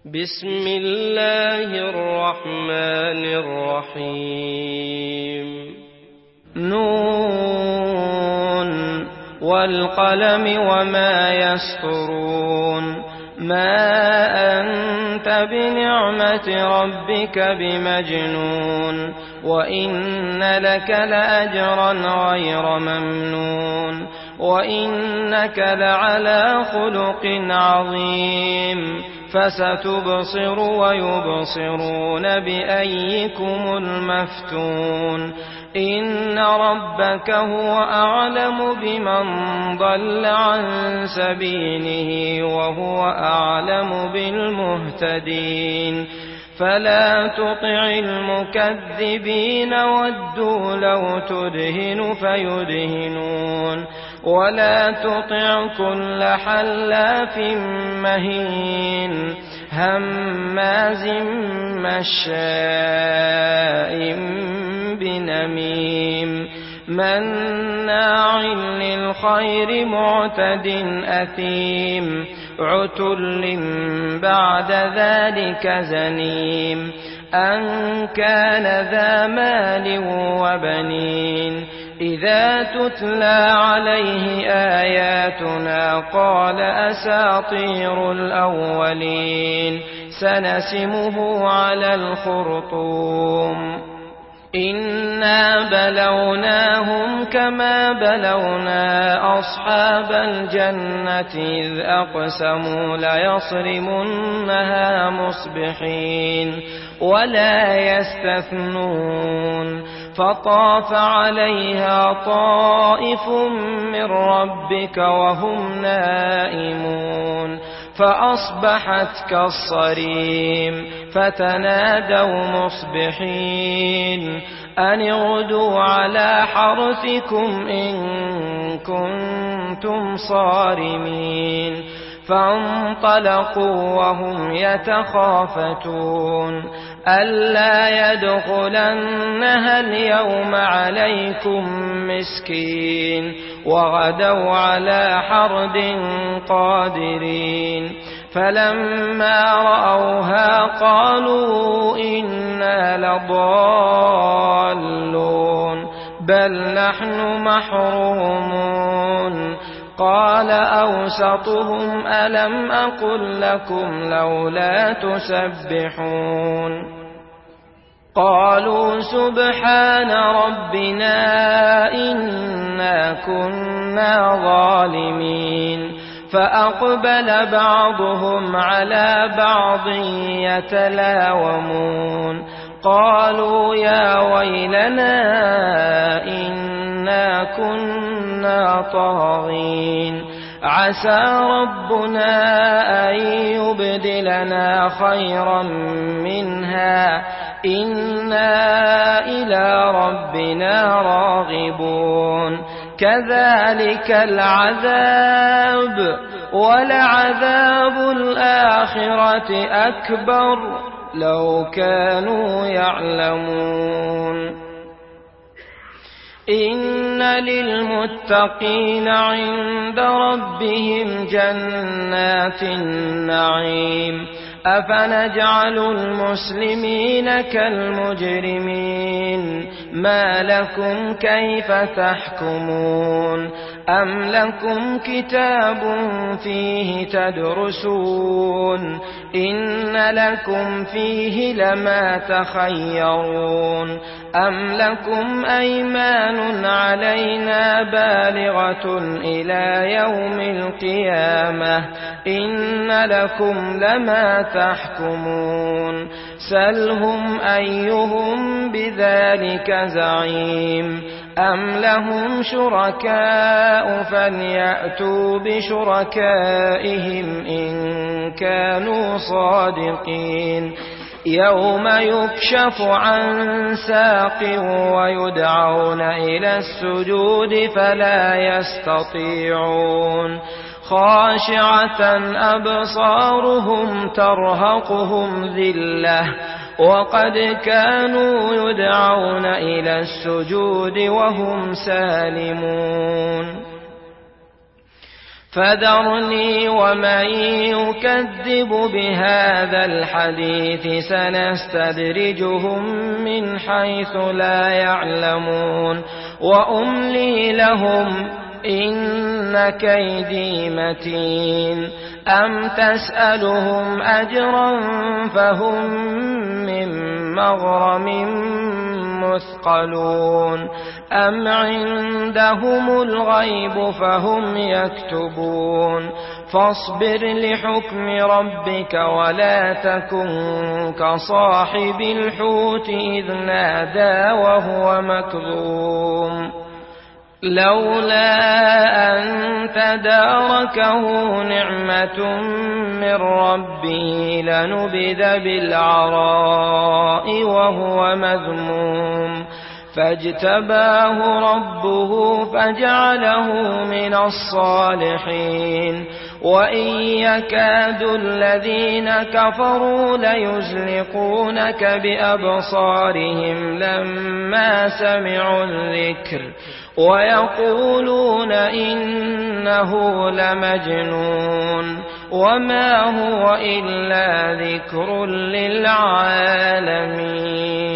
بسم الله الرحمن الرحيم نون والقلم وما يسطرون ما أنت بنعمة ربك بمجنون وإن لك لأجرا غير ممنون وإنك لعلى خلق عظيم فستبصر ويبصرون بأيكم المفتون إن ربك هو أعلم بمن ضل عن سبيله وهو أعلم بالمهتدين فلا تطع المكذبين ودوا لو تدهن فيدهنون ولا تطع كل حلاف مهين هماز مشاء بنميم مناع للخير معتد أثيم عتل بعد ذلك زنيم أن كان ذا مال وبنين إذا تتلى عليه آياتنا قال أساطير الأولين سنسمه على الخرطوم إنا بلوناهم كما بلونا أصحاب الجنة إذ أقسموا ليصرمنها مصبحين ولا يستثنون فطاف عليها طائف من ربك وهم نائمون فأصبحت كالصريم فتنادوا مصبحين أن اغدوا على حرثكم إن كنتم صارمين فانطلقوا وهم يتخافتون ألا يدخلنها اليوم عليكم مسكين وغدوا على حرد قادرين فلما رأوها قالوا إنا لضالون بل نحن محرومون قال أوسطهم ألم أقل لكم لولا تسبحون قالوا سبحان ربنا إنا كنا ظالمين فأقبل بعضهم على بعض يتلاومون قالوا يا ويلنا إنا كنا طاغين عسى ربنا أن يبدلنا خيرا منها إنا إلى ربنا راغبون كذلك العذاب ولعذاب الآخرة أكبر لو كانوا يعلمون إن للمتقين عند ربهم جنات النعيم أفنجعل المسلمين كالمجرمين ما لكم كيف تحكمون أم لكم كتاب فيه تدرسون إن لكم فيه لما تخيرون أم لكم أيمان علينا بالغة إلى يوم القيامة إن لكم لما تحكمون سلهم أيهم بذلك زعيم أم لهم شركاء فليأتوا بشركائهم إن كانوا صادقين يوم يكشف عن ساق ويدعون إلى السجود فلا يستطيعون خاشعة أبصارهم ترهقهم ذلة وقد كانوا يدعون إلى السجود وهم سالمون فذرني ومن يكذب بهذا الحديث سنستدرجهم من حيث لا يعلمون وأملي لهم إن كيدي متين أم تسألهم أجرا فهم من مغرم مثقلون أم عندهم الغيب فهم يكتبون فاصبر لحكم ربك ولا تكن كصاحب الحوت إذ نادى وهو مكظوم لولا أن تداركه نعمة من ربه لنبذ بالعراء وهو مذموم فاجتباه ربه فجعله من الصالحين وإن يكاد الذين كفروا ليزلقونك بأبصارهم لما سمعوا الذكر ويقولون إنه لمجنون وما هو إلا ذكر للعالمين